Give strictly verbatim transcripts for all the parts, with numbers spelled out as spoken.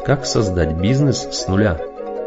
Как создать бизнес с нуля?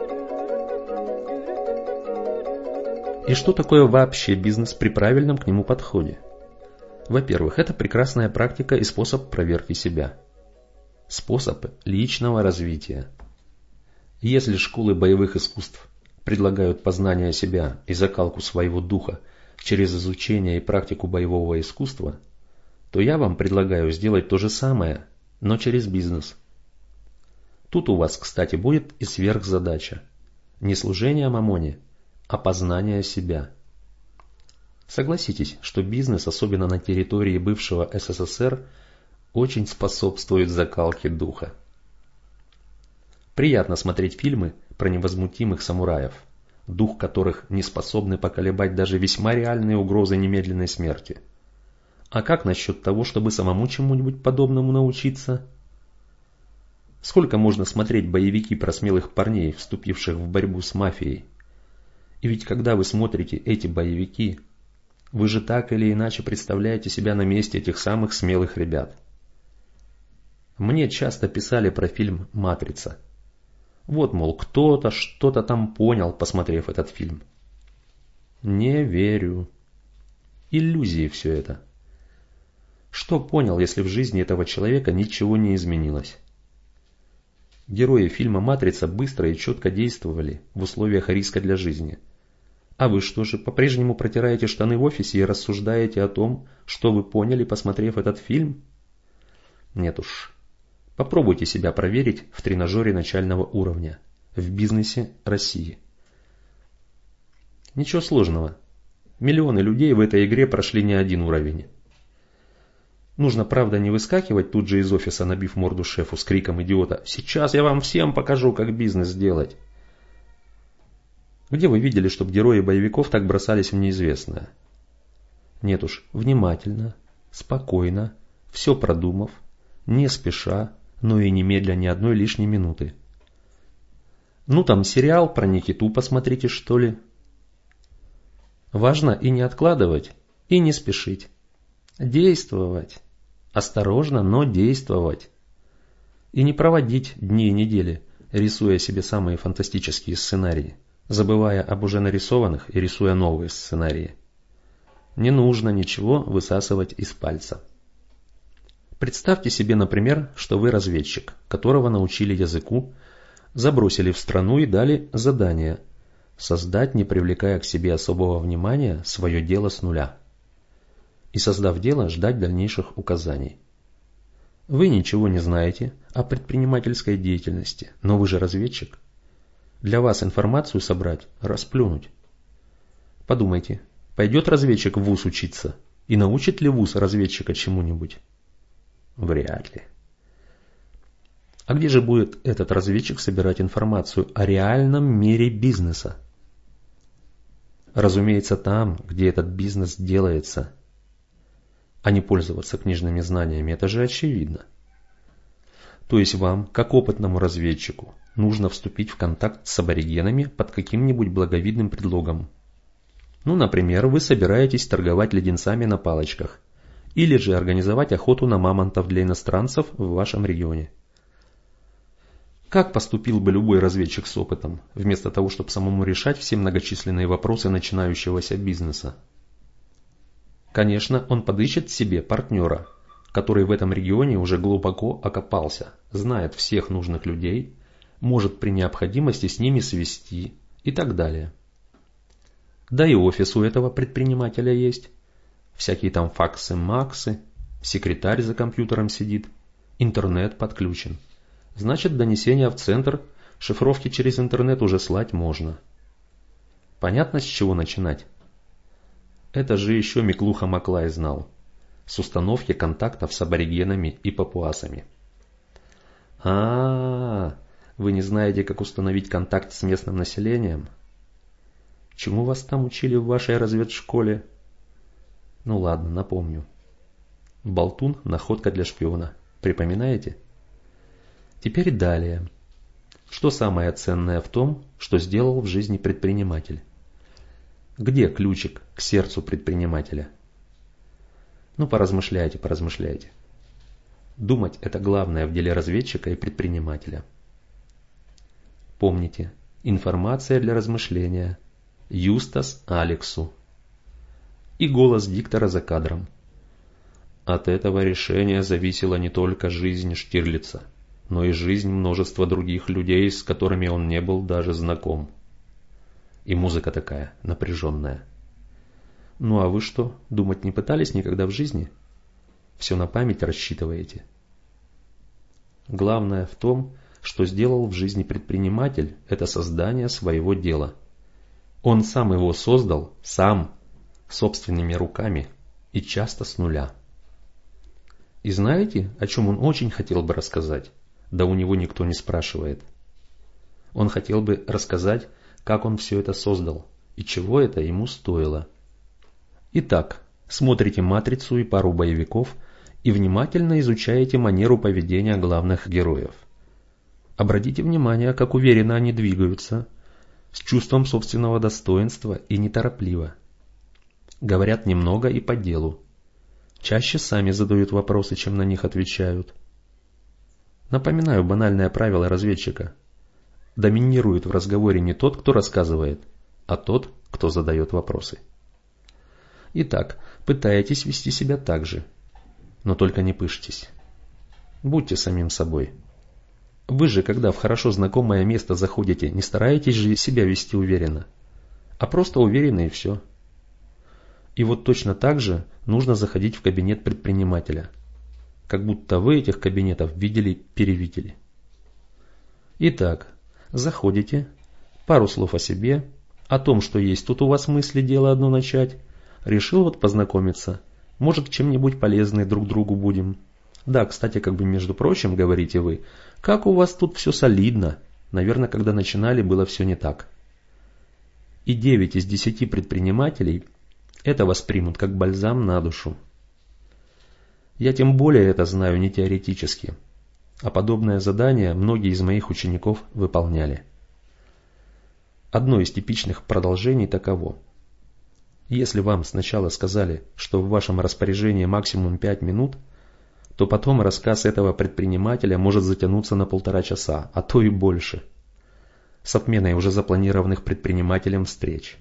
И что такое вообще бизнес при правильном к нему подходе? Во-первых, это прекрасная практика и способ проверки себя. Способ личного развития. Если школы боевых искусств предлагают познание себя и закалку своего духа через изучение и практику боевого искусства, то я вам предлагаю сделать то же самое, но через бизнес. Тут у вас, кстати, будет и сверхзадача. Не служение мамоне, а познание себя. Согласитесь, что бизнес, особенно на территории бывшего эс эс эс эр, очень способствует закалке духа. Приятно смотреть фильмы про невозмутимых самураев, дух которых не способны поколебать даже весьма реальные угрозы немедленной смерти. А как насчет того, чтобы самому чему-нибудь подобному научиться? Сколько можно смотреть боевики про смелых парней, вступивших в борьбу с мафией? И ведь когда вы смотрите эти боевики, вы же так или иначе представляете себя на месте этих самых смелых ребят. Мне часто писали про фильм «Матрица». Вот, мол, кто-то что-то там понял, посмотрев этот фильм. Не верю. Иллюзии все это. Что понял, если в жизни этого человека ничего не изменилось? Герои фильма «Матрица» быстро и четко действовали в условиях риска для жизни. А вы что же, по-прежнему протираете штаны в офисе и рассуждаете о том, что вы поняли, посмотрев этот фильм? Нет уж. Попробуйте себя проверить в тренажере начального уровня, в бизнесе России. Ничего сложного. Миллионы людей в этой игре прошли не один уровень. Нужно, правда, не выскакивать тут же из офиса, набив морду шефу с криком идиота: «Сейчас я вам всем покажу, как бизнес делать». Где вы видели, чтобы герои боевиков так бросались в неизвестное? Нет уж, внимательно, спокойно, все продумав, не спеша, но и немедля ни одной лишней минуты. Ну там сериал про Никиту посмотрите, что ли. Важно и не откладывать, и не спешить. Действовать. Осторожно, но действовать. И не проводить дни и недели, рисуя себе самые фантастические сценарии, забывая об уже нарисованных и рисуя новые сценарии. Не нужно ничего высасывать из пальца. Представьте себе, например, что вы разведчик, которого научили языку, забросили в страну и дали задание создать, не привлекая к себе особого внимания, свое дело с нуля. И, создав дело, ждать дальнейших указаний. Вы ничего не знаете о предпринимательской деятельности, но вы же разведчик. Для вас информацию собрать, расплюнуть. Подумайте, пойдет разведчик в вуз учиться, и научит ли вуз разведчика чему-нибудь? Вряд ли. А где же будет этот разведчик собирать информацию о реальном мире бизнеса? Разумеется, там, где этот бизнес делается. А не пользоваться книжными знаниями, это же очевидно. То есть вам, как опытному разведчику, нужно вступить в контакт с аборигенами под каким-нибудь благовидным предлогом. Ну, например, вы собираетесь торговать леденцами на палочках, или же организовать охоту на мамонтов для иностранцев в вашем регионе. Как поступил бы любой разведчик с опытом, вместо того, чтобы самому решать все многочисленные вопросы начинающегося бизнеса? Конечно, он подыщет себе партнера, который в этом регионе уже глубоко окопался, знает всех нужных людей, может при необходимости с ними свести и так далее. Да и офис у этого предпринимателя есть. Всякие там факсы-максы, секретарь за компьютером сидит, интернет подключен. Значит, донесения в центр, шифровки через интернет уже слать можно. Понятно, с чего начинать? Это же еще Миклуха Маклай знал. С установки контактов с аборигенами и папуасами. А, вы не знаете, как установить контакт с местным населением? Чему вас там учили в вашей разведшколе? Ну ладно, напомню. Болтун – находка для шпиона. Припоминаете? Теперь далее. Что самое ценное в том, что сделал в жизни предприниматель? Где ключик к сердцу предпринимателя? Ну, поразмышляйте, поразмышляйте. Думать – это главное в деле разведчика и предпринимателя. Помните, информация для размышления. Юстас Алексу. И голос диктора за кадром. От этого решения зависела не только жизнь Штирлица, но и жизнь множества других людей, с которыми он не был даже знаком. И музыка такая, напряженная. Ну а вы что, думать не пытались никогда в жизни? Все на память рассчитываете? Главное в том, что сделал в жизни предприниматель, это создание своего дела. Он сам его создал, сам, собственными руками и часто с нуля. И знаете, о чем он очень хотел бы рассказать? Да у него никто не спрашивает. Он хотел бы рассказать, как он все это создал и чего это ему стоило. Итак, смотрите «Матрицу» и пару боевиков и внимательно изучаете манеру поведения главных героев. Обратите внимание, как уверенно они двигаются, с чувством собственного достоинства и неторопливо. Говорят немного и по делу. Чаще сами задают вопросы, чем на них отвечают. Напоминаю банальное правило разведчика. Доминирует в разговоре не тот, кто рассказывает, а тот, кто задает вопросы. Итак, пытаетесь вести себя так же, но только не пышьтесь. Будьте самим собой. Вы же, когда в хорошо знакомое место заходите, не стараетесь же себя вести уверенно, а просто уверенно и все. И вот точно так же нужно заходить в кабинет предпринимателя, как будто вы этих кабинетов видели-перевидели. Итак, заходите, пару слов о себе, о том, что есть тут у вас мысли дело одно начать, решил вот познакомиться, может чем-нибудь полезны друг другу будем. Да, кстати, как бы между прочим, говорите вы, как у вас тут все солидно, наверное, когда начинали, было все не так. И девять из десяти предпринимателей это воспримут как бальзам на душу. Я тем более это знаю не теоретически, а подобное задание многие из моих учеников выполняли. Одно из типичных продолжений таково. Если вам сначала сказали, что в вашем распоряжении максимум пять минут, то потом рассказ этого предпринимателя может затянуться на полтора часа, а то и больше, с отменой уже запланированных предпринимателем встреч.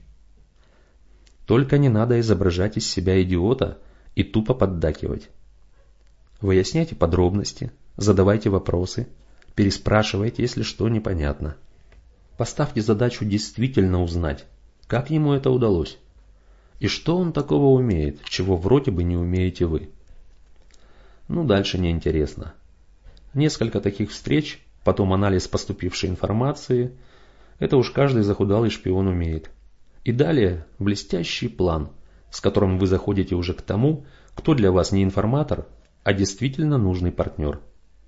Только не надо изображать из себя идиота и тупо поддакивать. Выясняйте подробности, задавайте вопросы, переспрашивайте, если что непонятно. Поставьте задачу действительно узнать, как ему это удалось, и что он такого умеет, чего вроде бы не умеете вы. Ну, дальше неинтересно. Несколько таких встреч, потом анализ поступившей информации, это уж каждый захудалый шпион умеет. И далее блестящий план, с которым вы заходите уже к тому, кто для вас не информатор, а действительно нужный партнер.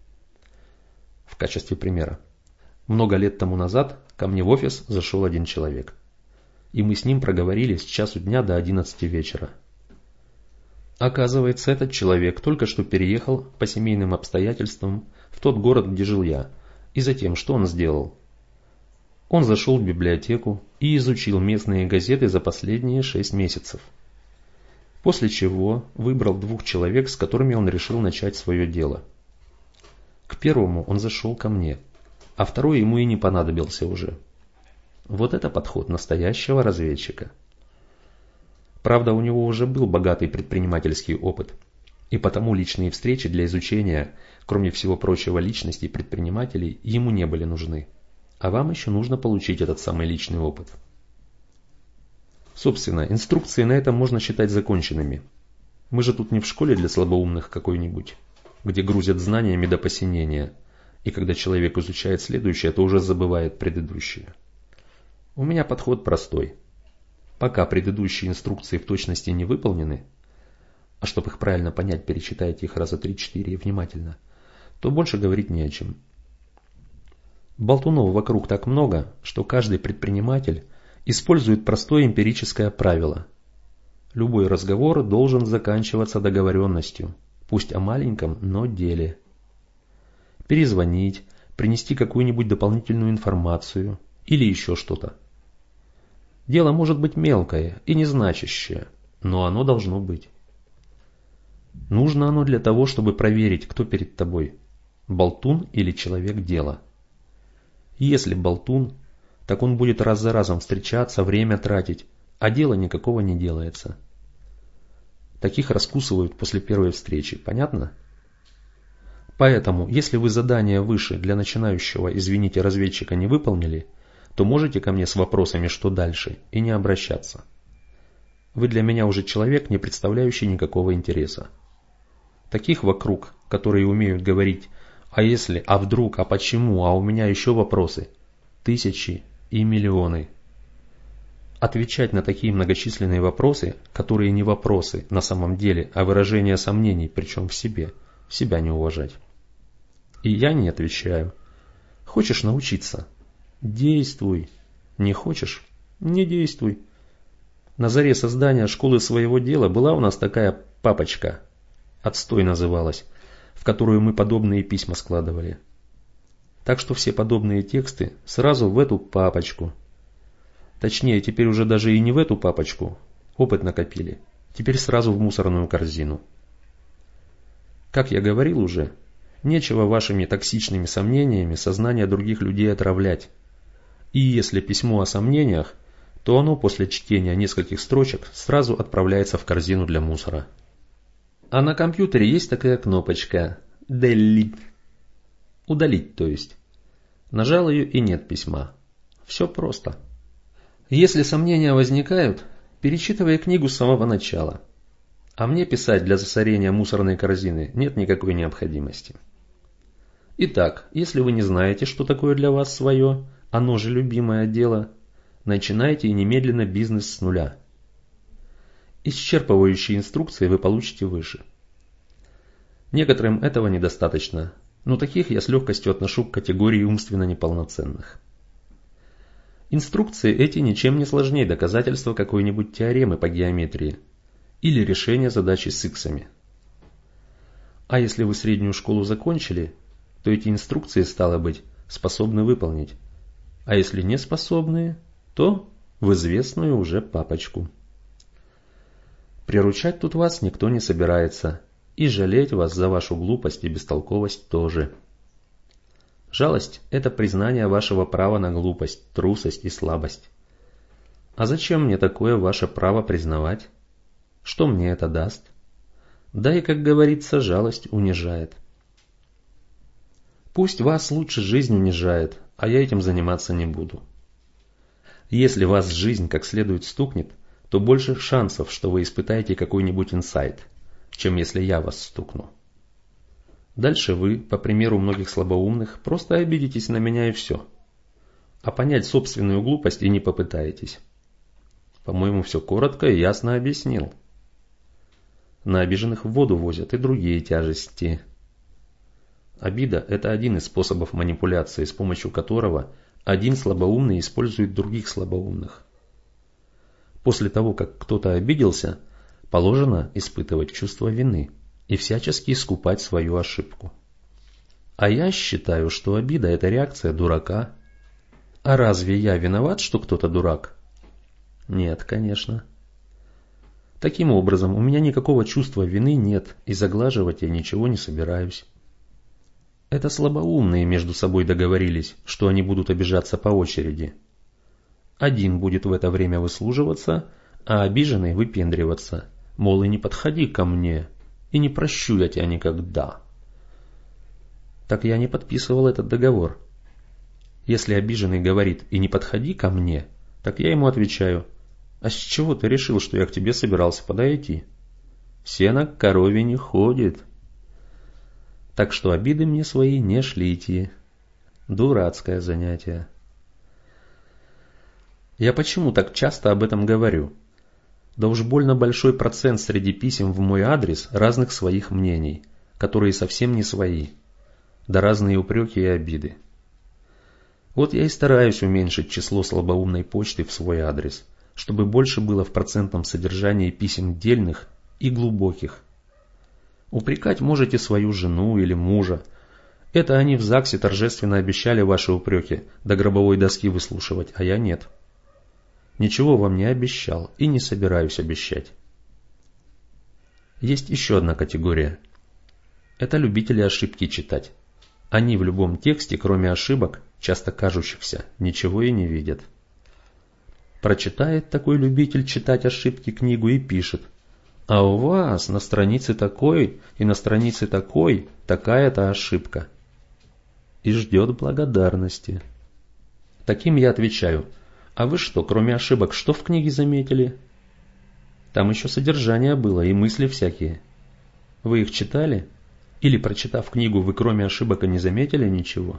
В качестве примера. Много лет тому назад ко мне в офис зашел один человек. И мы с ним проговорили с часу дня до одиннадцати вечера. Оказывается, этот человек только что переехал по семейным обстоятельствам в тот город, где жил я. И затем, что он сделал? Он зашел в библиотеку и изучил местные газеты за последние шесть месяцев. После чего выбрал двух человек, с которыми он решил начать свое дело. К первому он зашел ко мне, а второй ему и не понадобился уже. Вот это подход настоящего разведчика. Правда, у него уже был богатый предпринимательский опыт, и потому личные встречи для изучения, кроме всего прочего, личностей предпринимателей ему не были нужны. А вам еще нужно получить этот самый личный опыт. Собственно, инструкции на этом можно считать законченными. Мы же тут не в школе для слабоумных какой-нибудь, где грузят знаниями до посинения, и когда человек изучает следующее, то уже забывает предыдущее. У меня подход простой. Пока предыдущие инструкции в точности не выполнены, а чтобы их правильно понять, перечитайте их раза три-четыре внимательно, то больше говорить не о чем. Болтунов вокруг так много, что каждый предприниматель использует простое эмпирическое правило. Любой разговор должен заканчиваться договоренностью, пусть о маленьком, но деле. Перезвонить, принести какую-нибудь дополнительную информацию или еще что-то. Дело может быть мелкое и незначащее, но оно должно быть. Нужно оно для того, чтобы проверить, кто перед тобой – болтун или человек дела. Если болтун, так он будет раз за разом встречаться, время тратить, а дела никакого не делается. Таких раскусывают после первой встречи, понятно? Поэтому, если вы задание выше для начинающего, извините, разведчика не выполнили, то можете ко мне с вопросами, что дальше, и не обращаться. Вы для меня уже человек, не представляющий никакого интереса. Таких вокруг, которые умеют говорить «а если», «а вдруг», «а почему», «а у меня еще вопросы» тысячи и миллионы. Отвечать на такие многочисленные вопросы, которые не вопросы на самом деле, а выражение сомнений, причем в себе, себя не уважать. И я не отвечаю. Хочешь научиться? Действуй. Не хочешь? Не действуй. На заре создания школы своего дела была у нас такая папочка, «Отстой» называлась, в которую мы подобные письма складывали. Так что все подобные тексты сразу в эту папочку. Точнее, теперь уже даже и не в эту папочку, опыт накопили, теперь сразу в мусорную корзину. Как я говорил уже, нечего вашими токсичными сомнениями сознание других людей отравлять. И если письмо о сомнениях, то оно после чтения нескольких строчек сразу отправляется в корзину для мусора. А на компьютере есть такая кнопочка «Delete». Удалить, то есть. Нажал ее и нет письма. Все просто. Если сомнения возникают, перечитывай книгу с самого начала. А мне писать для засорения мусорной корзины нет никакой необходимости. Итак, если вы не знаете, что такое для вас свое, оно же любимое дело, начинайте и немедленно бизнес с нуля. Исчерпывающие инструкции вы получите выше. Некоторым этого недостаточно, но таких я с легкостью отношу к категории умственно неполноценных. Инструкции эти ничем не сложнее доказательства какой-нибудь теоремы по геометрии или решения задачи с иксами. А если вы среднюю школу закончили, то эти инструкции, стало быть, способны выполнить. А если не способны, то в известную уже папочку. Приручать тут вас никто не собирается, и жалеть вас за вашу глупость и бестолковость тоже. Жалость – это признание вашего права на глупость, трусость и слабость. А зачем мне такое ваше право признавать? Что мне это даст? Да и, как говорится, жалость унижает. Пусть вас лучше жизнь унижает, а я этим заниматься не буду. Если вас жизнь как следует стукнет, то больше шансов, что вы испытаете какой-нибудь инсайт, чем если я вас стукну. Дальше вы, по примеру многих слабоумных, просто обидитесь на меня и все. А понять собственную глупость и не попытаетесь. По-моему, все коротко и ясно объяснил. На обиженных в воду возят и другие тяжести. Обида – это один из способов манипуляции, с помощью которого один слабоумный использует других слабоумных. После того, как кто-то обиделся, положено испытывать чувство вины и всячески искупать свою ошибку. А я считаю, что обида – это реакция дурака. А разве я виноват, что кто-то дурак? Нет, конечно. Таким образом, у меня никакого чувства вины нет, и заглаживать я ничего не собираюсь. Это слабоумные между собой договорились, что они будут обижаться по очереди. Один будет в это время выслуживаться, а обиженный выпендриваться, мол, и не подходи ко мне, и не прощу я тебя никогда. Так я не подписывал этот договор. Если обиженный говорит «и не подходи ко мне», так я ему отвечаю: а с чего ты решил, что я к тебе собирался подойти? Сено к корове не ходит. Так что обиды мне свои не шлите. Дурацкое занятие. Я почему так часто об этом говорю? Да уж больно большой процент среди писем в мой адрес разных своих мнений, которые совсем не свои, да разные упреки и обиды. Вот я и стараюсь уменьшить число слабоумной почты в свой адрес, чтобы больше было в процентном содержании писем дельных и глубоких. Упрекать можете свою жену или мужа. Это они в ЗАГСе торжественно обещали ваши упреки до гробовой доски выслушивать, а я нет. Ничего вам не обещал и не собираюсь обещать. Есть еще одна категория. Это любители ошибки читать. Они в любом тексте, кроме ошибок, часто кажущихся, ничего и не видят. Прочитает такой любитель читать ошибки книгу и пишет: а у вас на странице такой и на странице такой такая-то ошибка. И ждет благодарности. Таким я отвечаю: а вы что, кроме ошибок, что в книге заметили? Там еще содержание было и мысли всякие. Вы их читали? Или, прочитав книгу, вы кроме ошибок и не заметили ничего?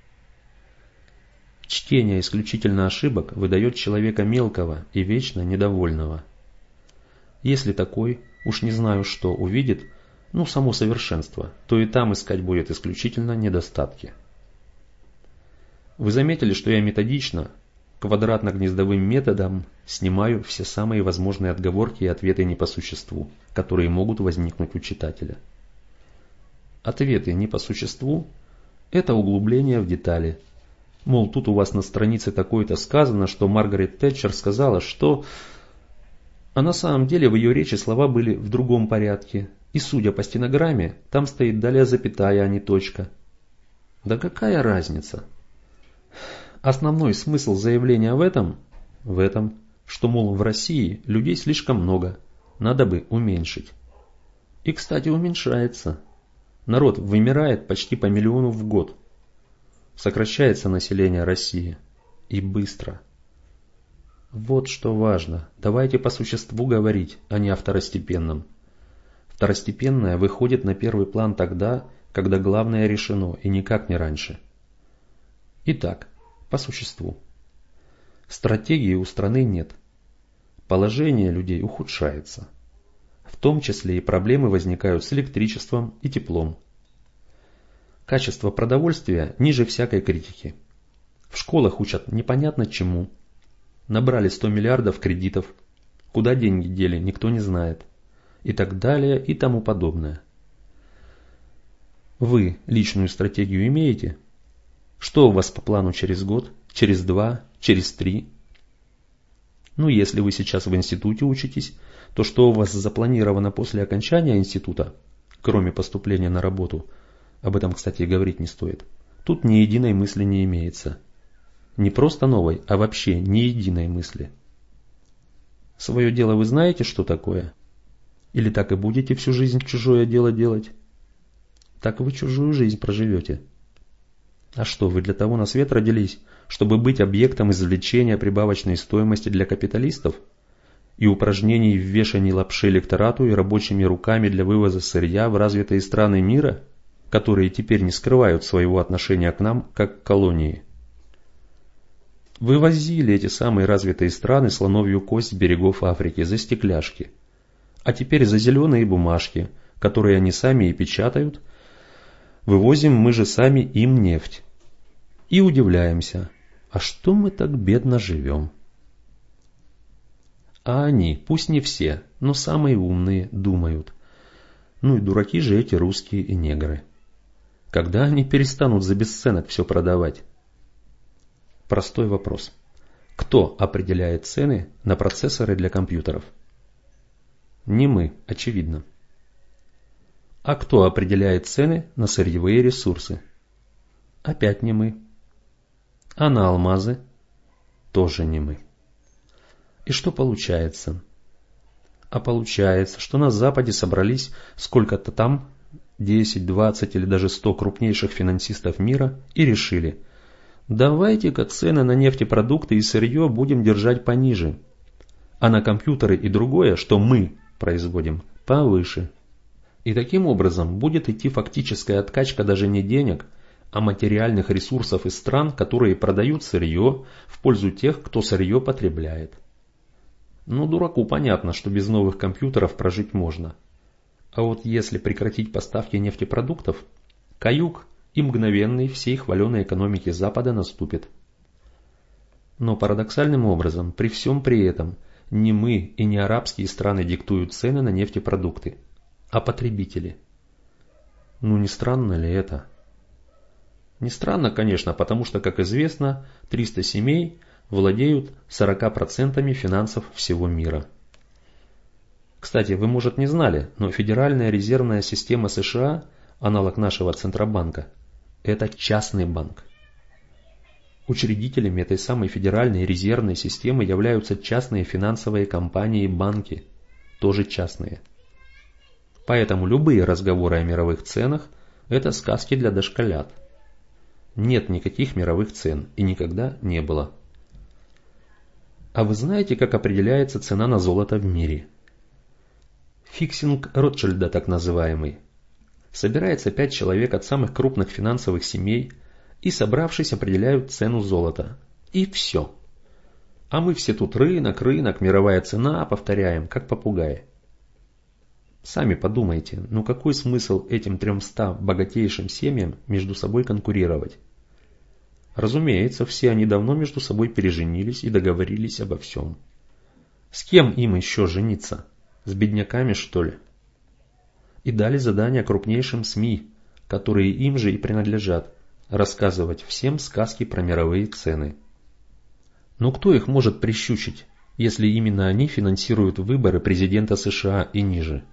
Чтение исключительно ошибок выдает человека мелкого и вечно недовольного. Если такой, уж не знаю что, увидит, ну, само совершенство, то и там искать будет исключительно недостатки. Вы заметили, что я методично, квадратно-гнездовым методом снимаю все самые возможные отговорки и ответы не по существу, которые могут возникнуть у читателя. Ответы не по существу – это углубление в детали. Мол, тут у вас на странице такой-то сказано, что Маргарет Тэтчер сказала, что… А на самом деле в ее речи слова были в другом порядке, и, судя по стенограмме, там стоит далее запятая, а не точка. Да какая разница? Основной смысл заявления в этом, в этом, что, мол, в России людей слишком много, надо бы уменьшить. И, кстати, уменьшается. Народ вымирает почти по миллиону в год. Сокращается население России. И быстро. Вот что важно. Давайте по существу говорить, а не о второстепенном. Второстепенное выходит на первый план тогда, когда главное решено, и никак не раньше. Итак, по существу. Стратегии у страны нет. Положение людей ухудшается. В том числе и проблемы возникают с электричеством и теплом. Качество продовольствия ниже всякой критики. В школах учат непонятно чему. Набрали сто миллиардов кредитов. Куда деньги дели, никто не знает. И так далее, и тому подобное. Вы личную стратегию имеете? Что у вас по плану через год, через два, через три? Ну, если вы сейчас в институте учитесь, то что у вас запланировано после окончания института, кроме поступления на работу, об этом, кстати, и говорить не стоит, тут ни единой мысли не имеется. Не просто новой, а вообще ни единой мысли. Свое дело вы знаете, что такое? Или так и будете всю жизнь чужое дело делать? Так вы чужую жизнь проживете. А что, вы для того на свет родились, чтобы быть объектом извлечения прибавочной стоимости для капиталистов и упражнений в вешании лапши электорату и рабочими руками для вывоза сырья в развитые страны мира, которые теперь не скрывают своего отношения к нам как к колонии? Вывозили эти самые развитые страны слоновью кость с берегов Африки за стекляшки, а теперь за зеленые бумажки, которые они сами и печатают, вывозим мы же сами им нефть. И удивляемся, а что мы так бедно живем? А они, пусть не все, но самые умные, думают: ну и дураки же эти русские и негры. Когда они перестанут за бесценок все продавать? Простой вопрос. Кто определяет цены на процессоры для компьютеров? Не мы, очевидно. А кто определяет цены на сырьевые ресурсы? Опять не мы. А на алмазы? Тоже не мы. И что получается? А получается, что на Западе собрались сколько-то там, десять, двадцать или даже сто крупнейших финансистов мира и решили: давайте-ка цены на нефтепродукты и сырье будем держать пониже, а на компьютеры и другое, что мы производим, повыше. И таким образом будет идти фактическая откачка даже не денег, а материальных ресурсов из стран, которые продают сырье в пользу тех, кто сырье потребляет. Ну, дураку понятно, что без новых компьютеров прожить можно. А вот если прекратить поставки нефтепродуктов, каюк и мгновенный всей хваленой экономики Запада наступит. Но парадоксальным образом, при всем при этом, не мы и не арабские страны диктуют цены на нефтепродукты, а потребители. Ну не странно ли это? Не странно, конечно, потому что, как известно, триста семей владеют сорока процентами финансов всего мира. Кстати, вы, может, не знали, но Федеральная резервная система США, аналог нашего Центробанка, это частный банк. Учредителями этой самой федеральной резервной системы являются частные финансовые компании и банки, тоже частные. Поэтому любые разговоры о мировых ценах – это сказки для дошколят. Нет никаких мировых цен и никогда не было. А вы знаете, как определяется цена на золото в мире? Фиксинг Ротшильда так называемый. Собирается пять человек от самых крупных финансовых семей и, собравшись, определяют цену золота. И все. А мы все тут рынок, рынок, мировая цена, повторяем, как попугаи. Сами подумайте, ну какой смысл этим тремстам богатейшим семьям между собой конкурировать? Разумеется, все они давно между собой переженились и договорились обо всем. С кем им еще жениться? С бедняками, что ли? И дали задание крупнейшим СМИ, которые им же и принадлежат, рассказывать всем сказки про мировые цены. Но кто их может прищучить, если именно они финансируют выборы президента США и ниже?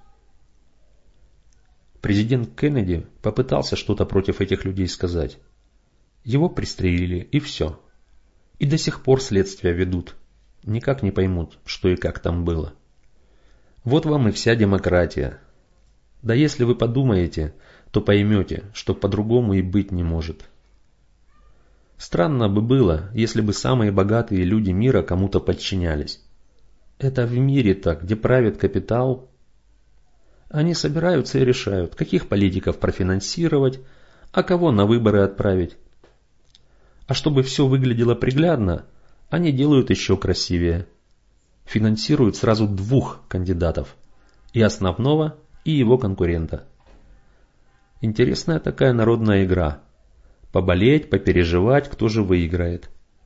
Президент Кеннеди попытался что-то против этих людей сказать. Его пристрелили, и все. И до сих пор следствие ведут. Никак не поймут, что и как там было. Вот вам и вся демократия. Да если вы подумаете, то поймете, что по-другому и быть не может. Странно бы было, если бы самые богатые люди мира кому-то подчинялись. Это в мире-то, где правит капитал. Они собираются и решают, каких политиков профинансировать, а кого на выборы отправить. А чтобы все выглядело приглядно, они делают еще красивее. Финансируют сразу двух кандидатов, и основного, и его конкурента. Интересная такая народная игра. Поболеть, попереживать, кто же выиграет.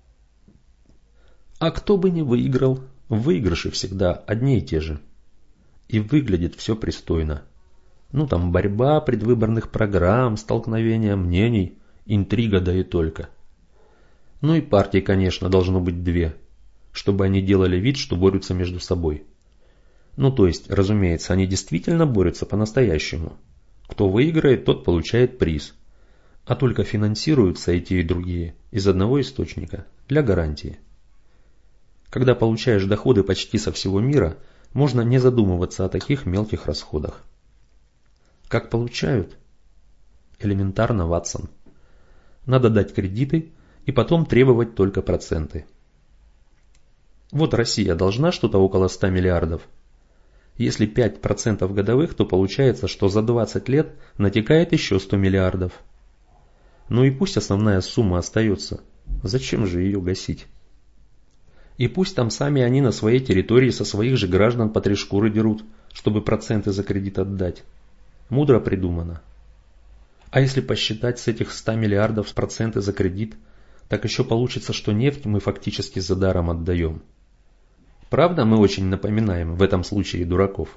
А кто бы не выиграл, выигрыши всегда одни и те же. И выглядит все пристойно. Ну там борьба предвыборных программ, столкновения мнений, интрига да и только. Ну и партий, конечно, должно быть две, чтобы они делали вид, что борются между собой. Ну то есть, разумеется, они действительно борются по-настоящему. Кто выиграет, тот получает приз. А только финансируются эти и другие из одного источника, для гарантии. Когда получаешь доходы почти со всего мира, можно не задумываться о таких мелких расходах. Как получают? Элементарно, Ватсон. Надо дать кредиты и потом требовать только проценты. Вот Россия должна что-то около ста миллиардов. Если пять процентов годовых, то получается, что за двадцать лет натекает еще сто миллиардов. Ну и пусть основная сумма остается. Зачем же ее гасить? И пусть там сами они на своей территории со своих же граждан по три шкуры дерут, чтобы проценты за кредит отдать. Мудро придумано. А если посчитать с этих ста миллиардов проценты за кредит, так еще получится, что нефть мы фактически за даром отдаем. Правда, мы очень напоминаем в этом случае дураков.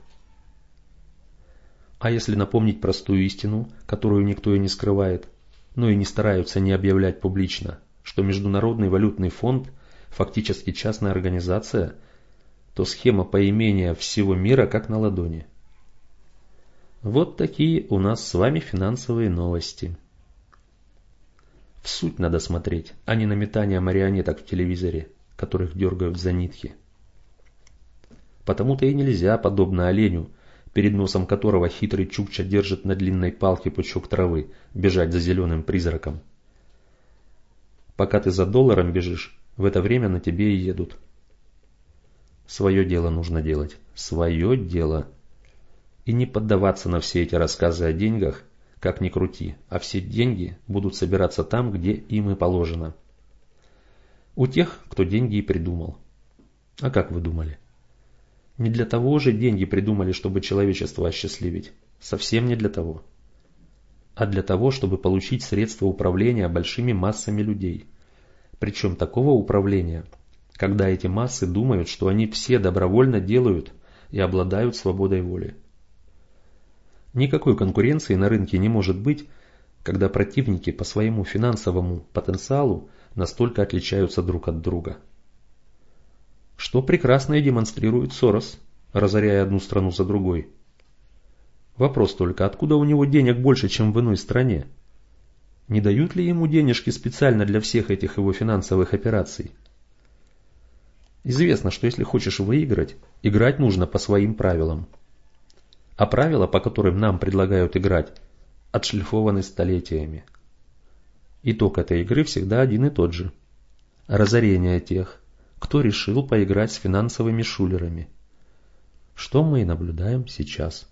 А если напомнить простую истину, которую никто и не скрывает, но и не стараются не объявлять публично, что Международный валютный фонд фактически частная организация, то схема поимения всего мира как на ладони. Вот такие у нас с вами финансовые новости. В суть надо смотреть, а не на метание марионеток в телевизоре, которых дергают за нитки. Потому-то и нельзя, подобно оленю, перед носом которого хитрый чукча держит на длинной палке пучок травы, бежать за зеленым призраком. Пока ты за долларом бежишь, в это время на тебе и едут. Свое дело нужно делать. Свое дело. И не поддаваться на все эти рассказы о деньгах, как ни крути, а все деньги будут собираться там, где им и положено. У тех, кто деньги и придумал. А как вы думали? Не для того же деньги придумали, чтобы человечество осчастливить. Совсем не для того. А для того, чтобы получить средства управления большими массами людей. Причем такого управления, когда эти массы думают, что они все добровольно делают и обладают свободой воли. Никакой конкуренции на рынке не может быть, когда противники по своему финансовому потенциалу настолько отличаются друг от друга. Что прекрасно и демонстрирует Сорос, разоряя одну страну за другой. Вопрос только, откуда у него денег больше, чем в иной стране? Не дают ли ему денежки специально для всех этих его финансовых операций? Известно, что если хочешь выиграть, играть нужно по своим правилам. А правила, по которым нам предлагают играть, отшлифованы столетиями. Итог этой игры всегда один и тот же. Разорение тех, кто решил поиграть с финансовыми шулерами. Что мы и наблюдаем сейчас.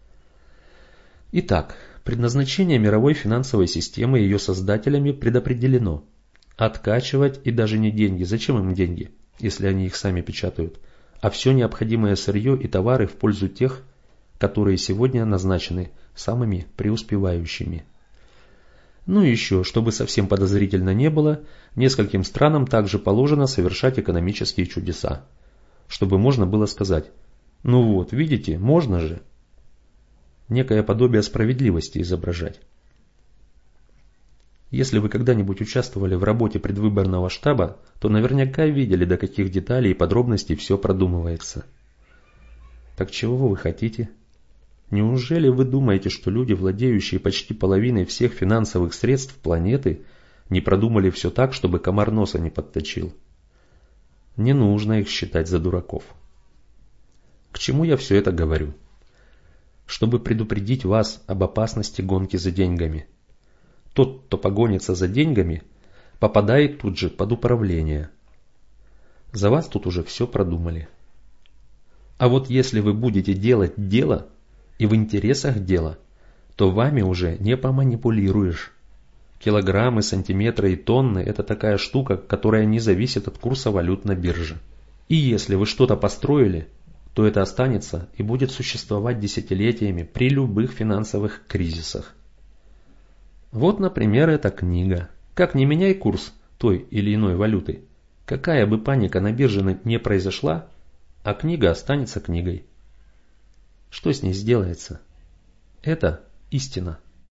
Итак, предназначение мировой финансовой системы и ее создателями предопределено. Откачивать и даже не деньги. Зачем им деньги, если они их сами печатают? А все необходимое сырье и товары в пользу тех, которые сегодня назначены самыми преуспевающими. Ну и еще, чтобы совсем подозрительно не было, нескольким странам также положено совершать экономические чудеса. Чтобы можно было сказать: ну вот, видите, можно же. Некое подобие справедливости изображать. Если вы когда-нибудь участвовали в работе предвыборного штаба, то наверняка видели, до каких деталей и подробностей все продумывается. Так чего вы хотите? Неужели вы думаете, что люди, владеющие почти половиной всех финансовых средств планеты, не продумали все так, чтобы комар носа не подточил? Не нужно их считать за дураков. К чему я все это говорю? Чтобы предупредить вас об опасности гонки за деньгами. Тот, кто погонится за деньгами, попадает тут же под управление. За вас тут уже все продумали. А вот если вы будете делать дело и в интересах дела, то вами уже не поманипулируешь. Килограммы, сантиметры и тонны – это такая штука, которая не зависит от курса валют на бирже. И если вы что-то построили, то это останется и будет существовать десятилетиями при любых финансовых кризисах. Вот, например, эта книга. Как не меняй курс той или иной валюты, какая бы паника на бирже не произошла, а книга останется книгой. Что с ней сделается? Это истина.